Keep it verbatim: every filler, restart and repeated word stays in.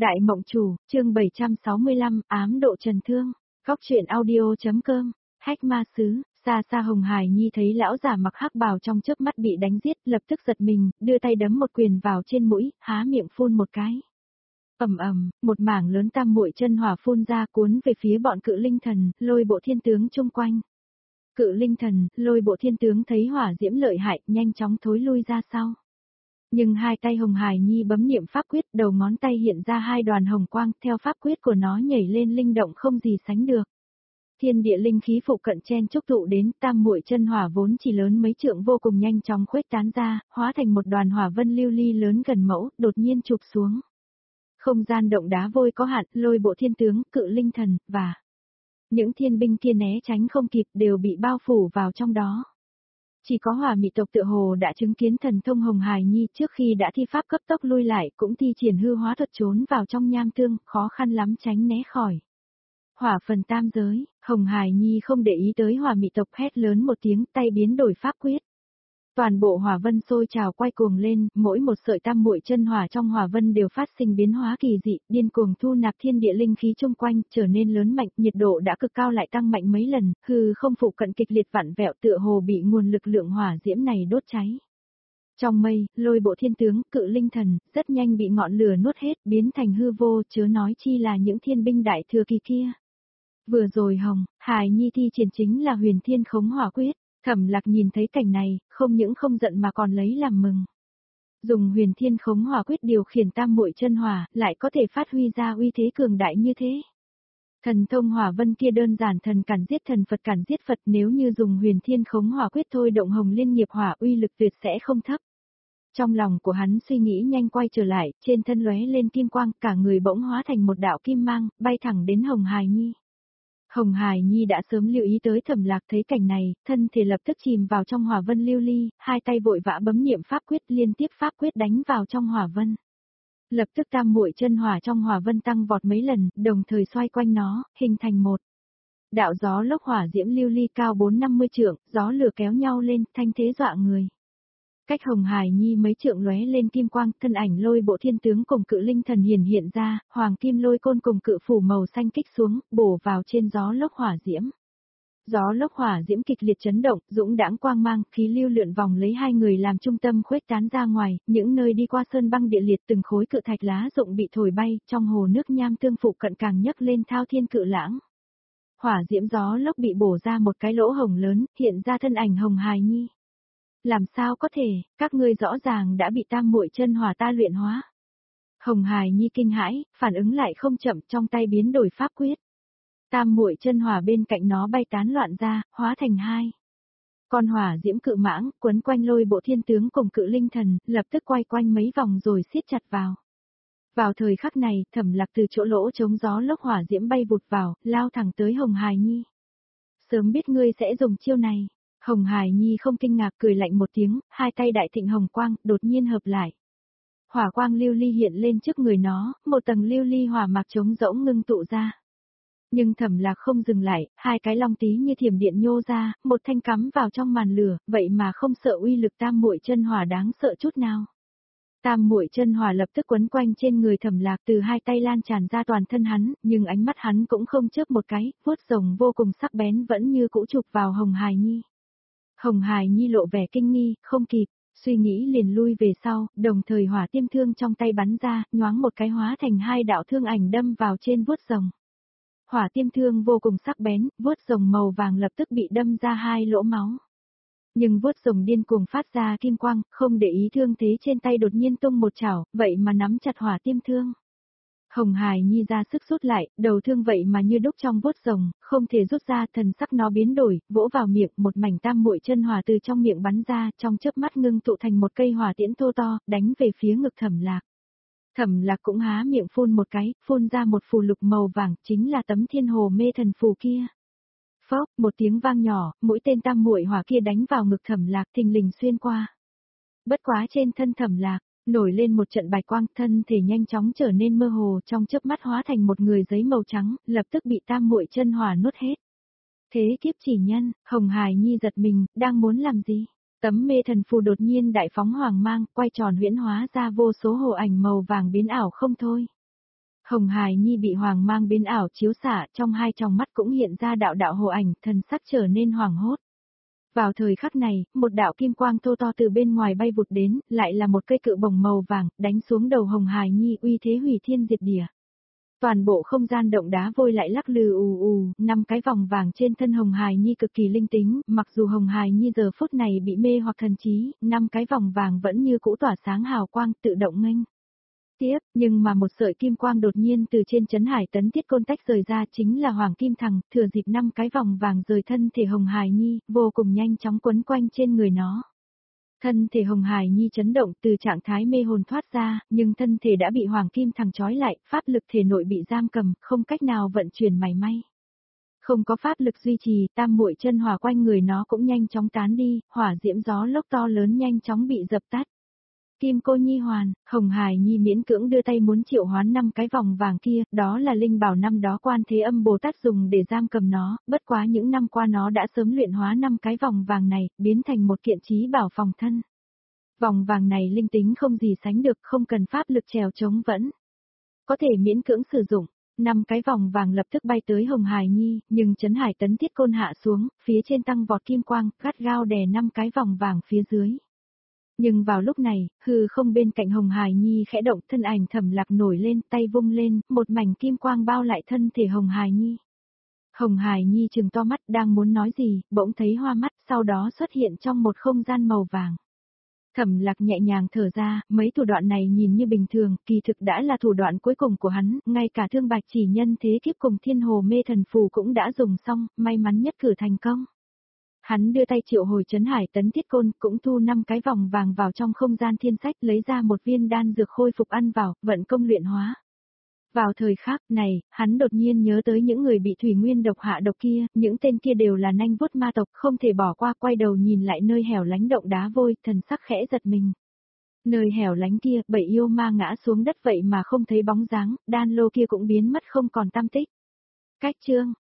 Đại Mộng Chủ, chương bảy trăm sáu mươi lăm, ám độ trần thương. Góc truyện audio.com, Hách Ma Sứ. Xa xa Hồng Hải Nhi thấy lão giả mặc hắc bào trong chớp mắt bị đánh giết, lập tức giật mình, đưa tay đấm một quyền vào trên mũi, há miệng phun một cái. Ầm ầm, một mảng lớn tam muội chân hỏa phun ra cuốn về phía bọn Cự Linh Thần, Lôi Bộ Thiên tướng chung quanh. Cự Linh Thần, Lôi Bộ Thiên tướng thấy hỏa diễm lợi hại, nhanh chóng thối lui ra sau. Nhưng hai tay Hồng Hải Nhi bấm niệm pháp quyết, đầu ngón tay hiện ra hai đoàn hồng quang, theo pháp quyết của nó nhảy lên linh động không gì sánh được. Thiên địa linh khí phụ cận chen chúc tụ đến, tam muội chân hỏa vốn chỉ lớn mấy trượng vô cùng nhanh chóng khuếch tán ra, hóa thành một đoàn hỏa vân lưu ly lớn gần mẫu, đột nhiên chụp xuống. Không gian động đá vôi có hạn, Lôi Bộ Thiên tướng, Cự Linh Thần, và những thiên binh kia né tránh không kịp đều bị bao phủ vào trong đó. Chỉ có Hỏa Mị tộc tựa hồ đã chứng kiến thần thông Hồng Hải Nhi trước khi đã thi pháp cấp tốc lui lại cũng thi triển hư hóa thuật trốn vào trong nham tương, khó khăn lắm tránh né khỏi. Hỏa phần tam giới, Hồng Hải Nhi không để ý tới Hỏa Mị tộc hét lớn một tiếng, tay biến đổi pháp quyết. Toàn bộ hỏa vân sôi trào quay cuồng lên, mỗi một sợi tam muội chân hỏa trong hỏa vân đều phát sinh biến hóa kỳ dị, điên cuồng thu nạp thiên địa linh khí chung quanh, trở nên lớn mạnh, nhiệt độ đã cực cao lại tăng mạnh mấy lần, hư không phụ cận kịch liệt vặn vẹo tựa hồ bị nguồn lực lượng hỏa diễm này đốt cháy. Trong mây, Lôi Bộ Thiên tướng, Cự Linh Thần, rất nhanh bị ngọn lửa nuốt hết, biến thành hư vô, chớ nói chi là những thiên binh đại thừa kỳ kia. Vừa rồi Hồng Hải Nhi thi triển chính là Huyền Thiên Khống Hỏa Quyết. Thẩm Lạc nhìn thấy cảnh này, không những không giận mà còn lấy làm mừng. Dùng Huyền Thiên Khống Hỏa Quyết điều khiển tam muội chân hỏa, lại có thể phát huy ra uy thế cường đại như thế. Thần thông hỏa vân kia đơn giản thần cản giết thần Phật cản giết Phật, nếu như dùng Huyền Thiên Khống Hỏa Quyết thôi động Hồng Liên Nghiệp Hỏa, uy lực tuyệt sẽ không thấp. Trong lòng của hắn suy nghĩ nhanh quay trở lại, trên thân lóe lên kim quang, cả người bỗng hóa thành một đạo kim mang, bay thẳng đến Hồng Hải Nhi. Hồng Hải Nhi đã sớm lưu ý tới Thẩm Lạc, thấy cảnh này, thân thể lập tức chìm vào trong hỏa vân lưu ly, hai tay vội vã bấm niệm pháp quyết, liên tiếp pháp quyết đánh vào trong hỏa vân. Lập tức tam muội chân hỏa trong hỏa vân tăng vọt mấy lần, đồng thời xoay quanh nó, hình thành một đạo gió lốc hỏa diễm lưu ly cao bốn năm mươi trượng, gió lửa kéo nhau lên, thanh thế dọa người. Cách Hồng Hải Nhi mấy trượng lóe lên kim quang, thân ảnh Lôi Bộ Thiên tướng cùng Cự Linh Thần hiển hiện ra, hoàng kim lôi côn cùng cự phủ màu xanh kích xuống, bổ vào trên gió lốc hỏa diễm. Gió lốc hỏa diễm kịch liệt chấn động, dũng đãng quang mang, khí lưu lượn vòng lấy hai người làm trung tâm khuếch tán ra ngoài, những nơi đi qua sơn băng địa liệt từng khối cự thạch lá rụng bị thổi bay, trong hồ nước nham tương phụ cận càng nhấc lên thao thiên cự lãng. Hỏa diễm gió lốc bị bổ ra một cái lỗ hổng lớn, hiện ra thân ảnh Hồng Hải Nhi. Làm sao có thể, các ngươi rõ ràng đã bị tam muội chân hỏa ta luyện hóa. Hồng Hải Nhi kinh hãi, phản ứng lại không chậm, trong tay biến đổi pháp quyết. Tam muội chân hỏa bên cạnh nó bay tán loạn ra, hóa thành hai. Con hỏa diễm cự mãng, quấn quanh Lôi Bộ Thiên tướng cùng Cự Linh Thần, lập tức quay quanh mấy vòng rồi siết chặt vào. Vào thời khắc này, Thẩm Lạc từ chỗ lỗ chống gió lốc hỏa diễm bay vụt vào, lao thẳng tới Hồng Hải Nhi. Sớm biết ngươi sẽ dùng chiêu này. Hồng Hải Nhi không kinh ngạc, cười lạnh một tiếng, hai tay đại thịnh hồng quang, đột nhiên hợp lại. Hỏa quang lưu ly hiện lên trước người nó, một tầng lưu ly hỏa mạc trống rỗng ngưng tụ ra. Nhưng Thẩm Lạc không dừng lại, hai cái long tí như thiểm điện nhô ra, một thanh cắm vào trong màn lửa, vậy mà không sợ uy lực tam muội chân hỏa đáng sợ chút nào. Tam muội chân hỏa lập tức quấn quanh trên người Thẩm Lạc, từ hai tay lan tràn ra toàn thân hắn, nhưng ánh mắt hắn cũng không chớp một cái, vuốt rồng vô cùng sắc bén vẫn như cũ chụp vào Hồng Hải Nhi. Hồng Hải Nhi lộ vẻ kinh nghi, không kịp, suy nghĩ liền lui về sau, đồng thời hỏa tiêm thương trong tay bắn ra, nhoáng một cái hóa thành hai đạo thương ảnh đâm vào trên vuốt rồng. Hỏa tiêm thương vô cùng sắc bén, vuốt rồng màu vàng lập tức bị đâm ra hai lỗ máu. Nhưng vuốt rồng điên cuồng phát ra kim quang, không để ý thương thế trên tay đột nhiên tung một chảo, vậy mà nắm chặt hỏa tiêm thương. Hồng Hải Nhi ra sức rút lại, đầu thương vậy mà như đúc trong vuốt rồng, không thể rút ra, thần sắc nó biến đổi, vỗ vào miệng, một mảnh tam muội chân hỏa từ trong miệng bắn ra, trong chớp mắt ngưng tụ thành một cây hỏa tiễn thô to, đánh về phía ngực Thẩm Lạc. Thẩm Lạc cũng há miệng phun một cái, phun ra một phù lục màu vàng, chính là tấm Thiên Hồ Mê Thần phù kia. Phốc, một tiếng vang nhỏ, mũi tên tam muội hỏa kia đánh vào ngực Thẩm Lạc, thình lình xuyên qua. Bất quá trên thân Thẩm Lạc nổi lên một trận bạch quang, thân thể nhanh chóng trở nên mơ hồ, trong chớp mắt hóa thành một người giấy màu trắng, lập tức bị tam muội chân hỏa nuốt hết. Thế kiếp chỉ nhân, Hồng Hải Nhi giật mình, đang muốn làm gì? Tấm mê thần phù đột nhiên đại phóng hoàng mang, quay tròn huyễn hóa ra vô số hồ ảnh màu vàng biến ảo không thôi. Hồng Hải Nhi bị hoàng mang biến ảo chiếu xạ, trong hai tròng mắt cũng hiện ra đạo đạo hồ ảnh, thần sắc trở nên hoảng hốt. Vào thời khắc này, một đạo kim quang thô to từ bên ngoài bay vụt đến, lại là một cây cự bổng màu vàng, đánh xuống đầu Hồng Hải Nhi uy thế hủy thiên diệt địa. Toàn bộ không gian động đá vôi lại lắc lư ù ù, năm cái vòng vàng trên thân Hồng Hải Nhi cực kỳ linh tính, mặc dù Hồng Hải Nhi giờ phút này bị mê hoặc thần trí, năm cái vòng vàng vẫn như cũ tỏa sáng hào quang tự động nghênh tiếp, nhưng mà một sợi kim quang đột nhiên từ trên chấn hải tấn thiết côn tách rời ra chính là Hoàng Kim Thằng, thừa dịp năm cái vòng vàng rời thân thể Hồng Hải Nhi, vô cùng nhanh chóng quấn quanh trên người nó. Thân thể Hồng Hải Nhi chấn động từ trạng thái mê hồn thoát ra, nhưng thân thể đã bị Hoàng Kim Thằng trói lại, pháp lực thể nội bị giam cầm, không cách nào vận chuyển mảy may. Không có pháp lực duy trì, tam muội chân hỏa quanh người nó cũng nhanh chóng tán đi, hỏa diễm gió lốc to lớn nhanh chóng bị dập tắt. Kim cô nhi hoàn, Hồng Hải Nhi miễn cưỡng đưa tay muốn triệu hoán năm cái vòng vàng kia, đó là linh bảo năm đó Quan Thế Âm Bồ Tát dùng để giam cầm nó, bất quá những năm qua nó đã sớm luyện hóa năm cái vòng vàng này, biến thành một kiện chí bảo phòng thân. Vòng vàng này linh tính không gì sánh được, không cần pháp lực trèo chống vẫn có thể miễn cưỡng sử dụng. Năm cái vòng vàng lập tức bay tới Hồng Hải Nhi, nhưng chấn hải tấn thiết côn hạ xuống, phía trên tăng vọt kim quang, gắt gao đè năm cái vòng vàng phía dưới. Nhưng vào lúc này, hư không bên cạnh Hồng Hải Nhi khẽ động, thân ảnh Thẩm Lạc nổi lên, tay vung lên, một mảnh kim quang bao lại thân thể Hồng Hải Nhi. Hồng Hải Nhi trừng to mắt đang muốn nói gì, bỗng thấy hoa mắt, sau đó xuất hiện trong một không gian màu vàng. Thẩm Lạc nhẹ nhàng thở ra, mấy thủ đoạn này nhìn như bình thường, kỳ thực đã là thủ đoạn cuối cùng của hắn, ngay cả Thương Bạch Chỉ Nhân thế kiếp cùng Thiên Hồ Mê Thần Phù cũng đã dùng xong, may mắn nhất cử thành công. Hắn đưa tay triệu hồi chấn hải tấn thiết côn, cũng thu năm cái vòng vàng vào trong không gian thiên sách, lấy ra một viên đan dược khôi phục ăn vào, vận công luyện hóa. Vào thời khắc này, hắn đột nhiên nhớ tới những người bị thủy nguyên độc hạ độc kia, những tên kia đều là nanh vuốt ma tộc, không thể bỏ qua, quay đầu nhìn lại nơi hẻo lánh động đá vôi, thần sắc khẽ giật mình. Nơi hẻo lánh kia, bảy yêu ma ngã xuống đất vậy mà không thấy bóng dáng, đan lô kia cũng biến mất không còn tăm tích. Cách chương